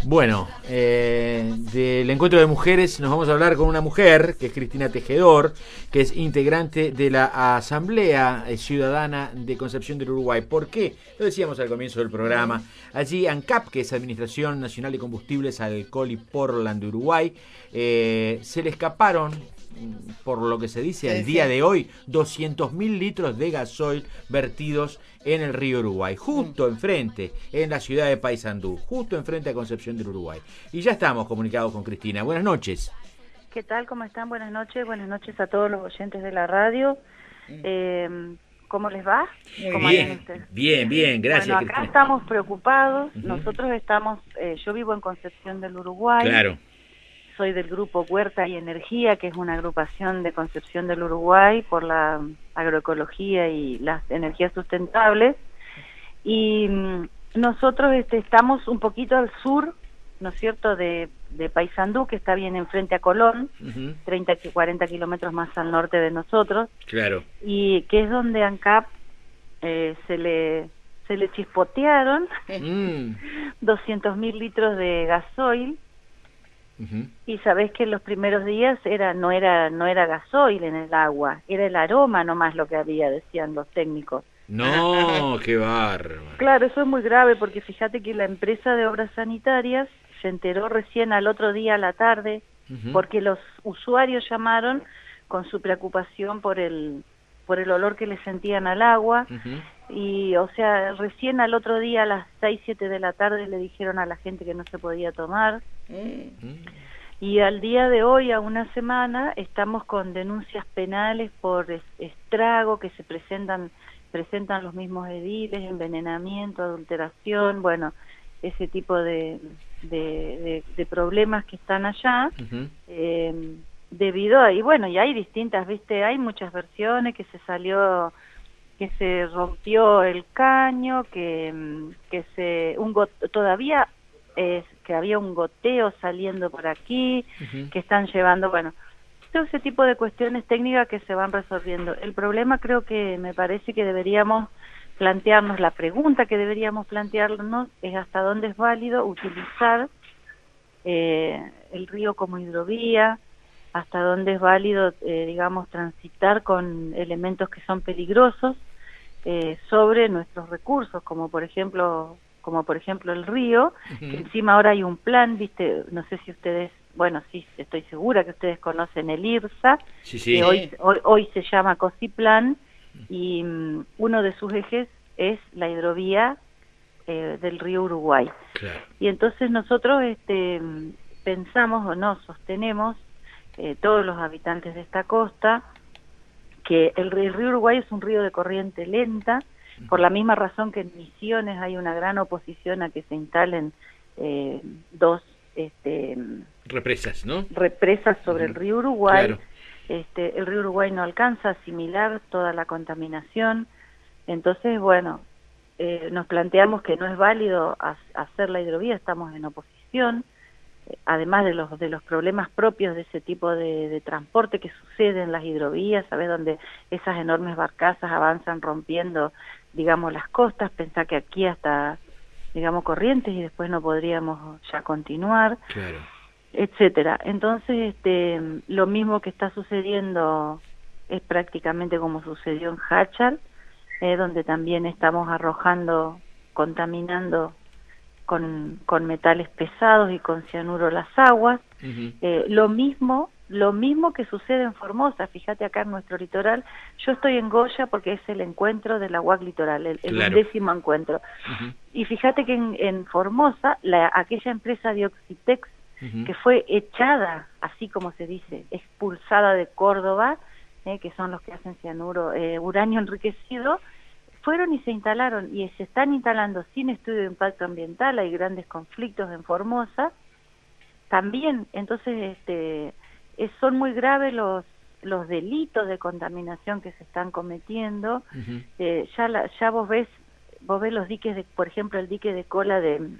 Bueno, del encuentro de mujeres nos vamos a hablar con una mujer, que es Cristina Tejedor, que es integrante de la Asamblea Ciudadana de Concepción del Uruguay. ¿Por qué? Lo decíamos al comienzo del programa. Allí ANCAP, que es Administración Nacional de Combustibles, Alcohol y Portland de Uruguay, se le escaparon, por lo que se dice al día de hoy, 200.000 litros de gasoil vertidos en el río Uruguay, justo enfrente, en la ciudad de Paysandú, justo enfrente a Concepción del Uruguay. Y ya estamos comunicados con Cristina. Buenas noches. ¿Qué tal? ¿Cómo están? Buenas noches a todos los oyentes de la radio. ¿Cómo les va? ¿Cómo Bien, gracias. Bueno, acá Cristina. estamos preocupados. Nosotros estamos, yo vivo en Concepción del Uruguay. Claro. Soy del grupo Huerta y Energía, que es una agrupación de Concepción del Uruguay por la agroecología y las energías sustentables. Y nosotros estamos un poquito al sur, ¿no es cierto?, de Paysandú, que está bien enfrente a Colón, 30 y 40 kilómetros más al norte de nosotros. Claro. Y que es donde ANCAP se le chispotearon 200.000 litros de gasoil. Y sabés que en los primeros días no era gasoil en el agua, era el aroma nomás lo que había, decían los técnicos. No, qué bárbaro. Claro, eso es muy grave porque fíjate que la empresa de obras sanitarias se enteró recién al otro día a la tarde, porque los usuarios llamaron con su preocupación por el olor que le sentían al agua. Y, o sea, recién al otro día a las 6, 7 de la tarde le dijeron a la gente que no se podía tomar. Y al día de hoy, a una semana, estamos con denuncias penales por estrago que se presentan los mismos ediles, envenenamiento, adulteración, bueno, ese tipo de problemas que están allá. Debido a, y bueno, y hay distintas, viste, hay muchas versiones, que se rompió el caño, todavía que había un goteo saliendo por aquí, que están llevando, bueno, todo ese tipo de cuestiones técnicas que se van resolviendo. El problema, creo que me parece que deberíamos plantearnos, la pregunta que deberíamos plantearnos es hasta dónde es válido utilizar el río como hidrovía, hasta dónde es válido, digamos, transitar con elementos que son peligrosos sobre nuestros recursos, como por ejemplo el río, que encima ahora hay un plan, viste, no sé si ustedes, bueno, sí, estoy segura que ustedes conocen el IRSA, que hoy se llama COSIPLAN, y uno de sus ejes es la hidrovía del río Uruguay. Claro. Y entonces nosotros pensamos o no sostenemos, todos los habitantes de esta costa, que el río Uruguay es un río de corriente lenta, por la misma razón que en Misiones hay una gran oposición a que se instalen dos represas, ¿no? Represas sobre el río Uruguay. Claro. El río Uruguay no alcanza a asimilar toda la contaminación. Entonces, bueno, nos planteamos que no es válido hacer la hidrovía, estamos en oposición. Además de los problemas propios de ese tipo de transporte que sucede en las hidrovías, ¿sabes? Donde esas enormes barcazas avanzan rompiendo, digamos, las costas. Pensá que aquí hasta, digamos, Corrientes, y después no podríamos ya continuar, Claro. etcétera. Entonces, lo mismo que está sucediendo es prácticamente como sucedió en Hachal, donde también estamos contaminando con metales pesados y con cianuro las aguas. Lo mismo que sucede en Formosa. Fíjate acá en nuestro litoral, yo estoy en Goya porque es el encuentro de la UAC Litoral, el 10º encuentro. Y fíjate que en Formosa, aquella empresa de Oxitex, que fue echada, así como se dice, expulsada de Córdoba, que son los que hacen cianuro, uranio enriquecido, fueron y se instalaron, y se están instalando sin estudio de impacto ambiental. Hay grandes conflictos en Formosa también. Entonces son muy graves los delitos de contaminación que se están cometiendo. Ya vos ves los diques, por ejemplo, el dique de cola de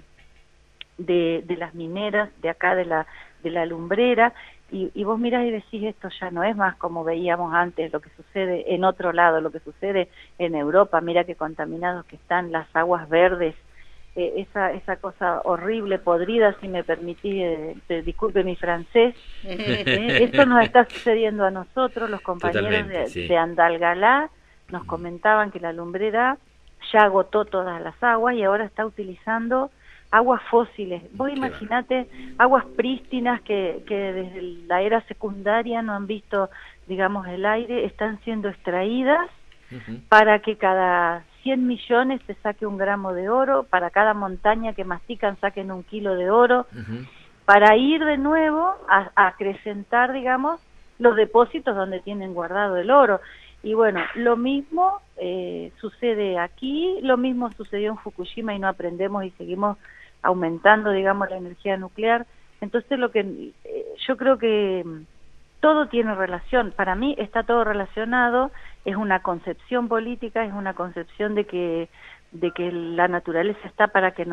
las mineras de acá, de la lumbrera, y vos mirás y decís, esto ya no es más como veíamos antes, lo que sucede en otro lado, lo que sucede en Europa. Mira qué contaminados que están las aguas verdes esa cosa horrible, podrida, si me permitís, disculpe mi francés, eso nos está sucediendo a nosotros, los compañeros de Andalgalá nos comentaban que la lumbrera ya agotó todas las aguas y ahora está utilizando aguas fósiles. Vos imaginate aguas prístinas que desde la era secundaria no han visto, digamos, el aire, están siendo extraídas para que cada 100 millones se saque 1 gramo de oro, para cada montaña que mastican saquen 1 kilo de oro, para ir de nuevo a acrecentar, digamos, los depósitos donde tienen guardado el oro. Y bueno, lo mismo sucede aquí, lo mismo sucedió en Fukushima y no aprendemos y seguimos aumentando, digamos, la energía nuclear. Entonces yo creo que todo tiene relación. Para mí está todo relacionado, es una concepción política, es una concepción de que la naturaleza está para que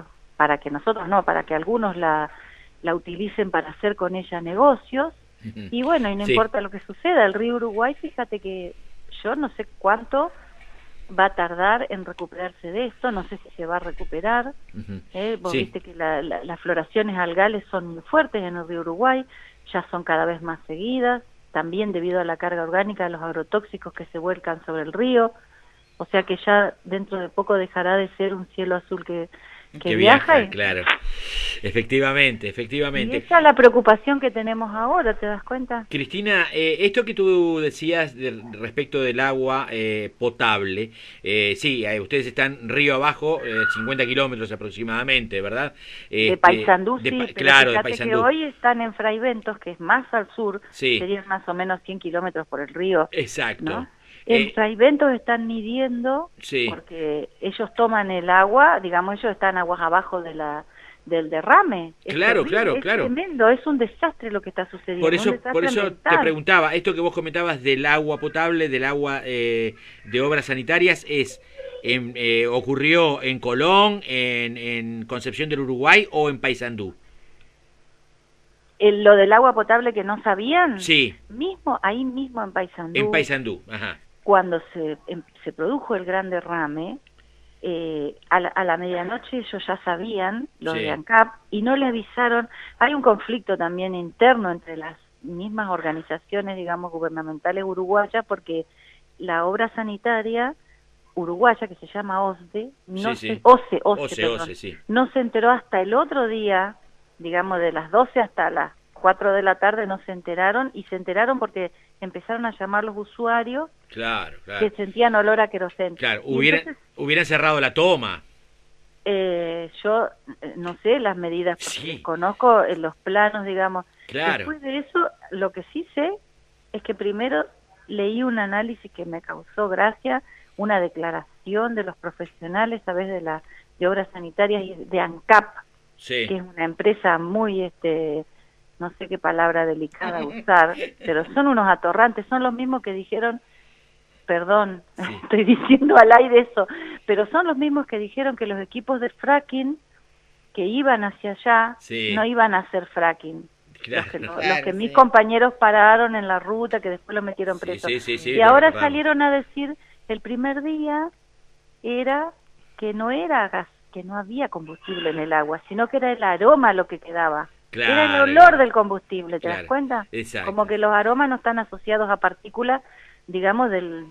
algunos la utilicen para hacer con ella negocios. Y bueno, y no importa lo que suceda, el río Uruguay, fíjate que yo no sé cuánto va a tardar en recuperarse de esto, no sé si se va a recuperar. Vos viste que las floraciones algales son muy fuertes en el río Uruguay, ya son cada vez más seguidas, también debido a la carga orgánica de los agrotóxicos que se vuelcan sobre el río, o sea que ya dentro de poco dejará de ser un cielo azul que viaja. Claro. Efectivamente. Y esa es la preocupación que tenemos ahora, ¿te das cuenta? Cristina, esto que tú decías respecto del agua potable, sí, ustedes están río abajo, 50 kilómetros aproximadamente, ¿verdad? De Paysandú, sí, claro, pero de Paysandú. Que hoy están en Fraiventos, que es más al sur, serían más o menos 100 kilómetros por el río. Exacto. ¿No? En Fraiventos están midiendo, porque ellos toman el agua, digamos, ellos están aguas abajo del derrame. Claro. Es tremendo, es un desastre lo que está sucediendo. Por eso te preguntaba, esto que vos comentabas del agua potable, del agua de obras sanitarias, ¿ocurrió en Colón, en Concepción del Uruguay o en Paysandú? Lo del agua potable que no sabían, sí, ahí mismo en Paysandú. En Paysandú, ajá. Cuando se produjo el gran derrame, a la medianoche ellos ya sabían, los de ANCAP, y no le avisaron. Hay un conflicto también interno entre las mismas organizaciones, digamos, gubernamentales uruguayas, porque la obra sanitaria uruguaya, que se llama OSDE, OCE, no se enteró hasta el otro día, digamos, de las 12 hasta las 4 de la tarde no se enteraron, y se enteraron porque empezaron a llamar los usuarios que sentían olor a queroseno. Claro, hubieran cerrado la toma. Yo no sé las medidas, porque conozco los planos, digamos. Claro. Después de eso, lo que sí sé es que primero leí un análisis que me causó gracia, una declaración de los profesionales, ¿sabes?, de obras sanitarias y de ANCAP, que es una empresa muy, no sé qué palabra delicada usar, pero son unos atorrantes, son los mismos que dijeron, perdón, estoy diciendo al aire eso, pero son los mismos que dijeron que los equipos de fracking que iban hacia allá no iban a hacer fracking. Los que mis compañeros pararon en la ruta, que después los metieron presos. Y ahora salieron a decir, el primer día era que no era gas, que no había combustible en el agua, sino que era el aroma lo que quedaba. Era el olor del combustible, ¿te das cuenta? Exacto. Como que los aromas no están asociados a partículas, digamos,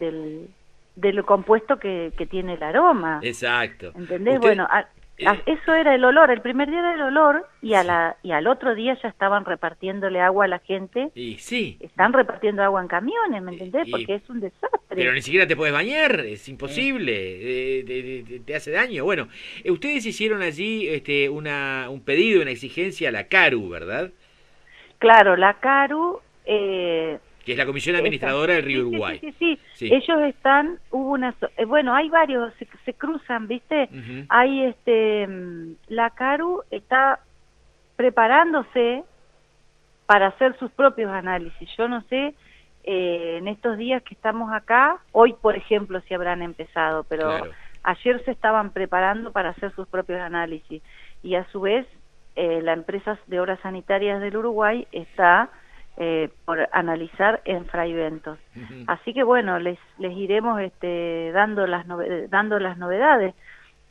del compuesto que tiene el aroma. Exacto. ¿Entendés? Bueno, eso era el olor, el primer día era el olor, y al otro día ya estaban repartiéndole agua a la gente. Están repartiendo agua en camiones, ¿me entendés? Porque es un desastre. Pero ni siquiera te puedes bañar, es imposible, te hace daño. Bueno, ustedes hicieron allí un pedido, una exigencia a la CARU, ¿verdad? Claro, la CARU... que es la Comisión Administradora del Río Uruguay. Sí. Ellos están, bueno, hay varios, se cruzan, ¿viste? Hay, la CARU está preparándose para hacer sus propios análisis. Yo no sé, en estos días que estamos acá, hoy, por ejemplo, si habrán empezado, pero ayer se estaban preparando para hacer sus propios análisis. Y a su vez, la empresa de obras sanitarias del Uruguay está... por analizar en Fraiventos. Así que bueno, les iremos dando las novedades.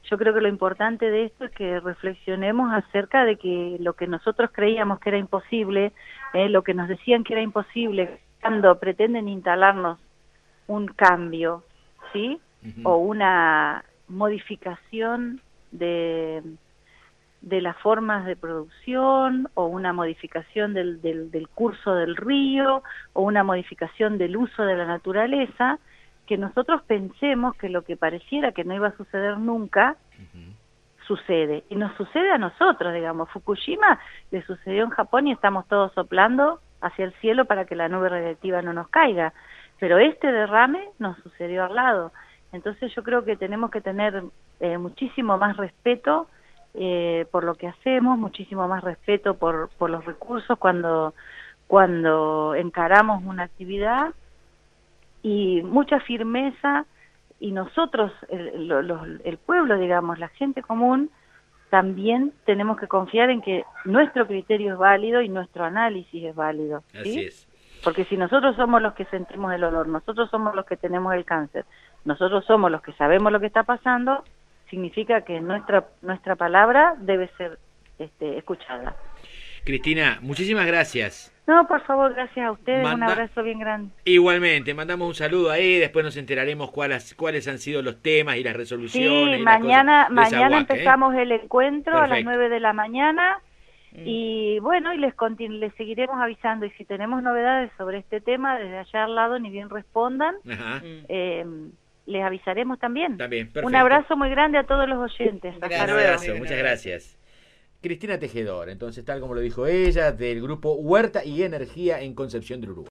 yo creo que lo importante de esto es que reflexionemos acerca de que lo que nosotros creíamos que era imposible, lo que nos decían que era imposible, cuando pretenden instalarnos un cambio, ¿sí? O una modificación de las formas de producción, o una modificación del curso del río, o una modificación del uso de la naturaleza, que nosotros pensemos que lo que pareciera que no iba a suceder nunca, sucede. Y nos sucede a nosotros, digamos. Fukushima le sucedió en Japón y estamos todos soplando hacia el cielo para que la nube radiactiva no nos caiga. Pero este derrame nos sucedió al lado. Entonces yo creo que tenemos que tener muchísimo más respeto por lo que hacemos, muchísimo más respeto por los recursos cuando encaramos una actividad, y mucha firmeza, y nosotros, el pueblo, digamos, la gente común, también tenemos que confiar en que nuestro criterio es válido y nuestro análisis es válido, ¿sí? Así es. Porque si nosotros somos los que sentimos el olor, nosotros somos los que tenemos el cáncer, nosotros somos los que sabemos lo que está pasando, significa que nuestra palabra debe ser escuchada. Cristina, muchísimas gracias. No, por favor, gracias a ustedes, un abrazo bien grande. Igualmente, mandamos un saludo ahí, después nos enteraremos cuáles han sido los temas y las resoluciones. Sí, y mañana Huaca, empezamos el encuentro. Perfecto. A las 9 de la mañana, y bueno, y les seguiremos avisando, y si tenemos novedades sobre este tema, desde allá al lado, ni bien respondan, les avisaremos también. Perfecto. Un abrazo muy grande a todos los oyentes. Hasta luego. Muchas gracias. Cristina Tejedor, entonces, tal como lo dijo ella, del grupo Huerta y Energía en Concepción del Uruguay.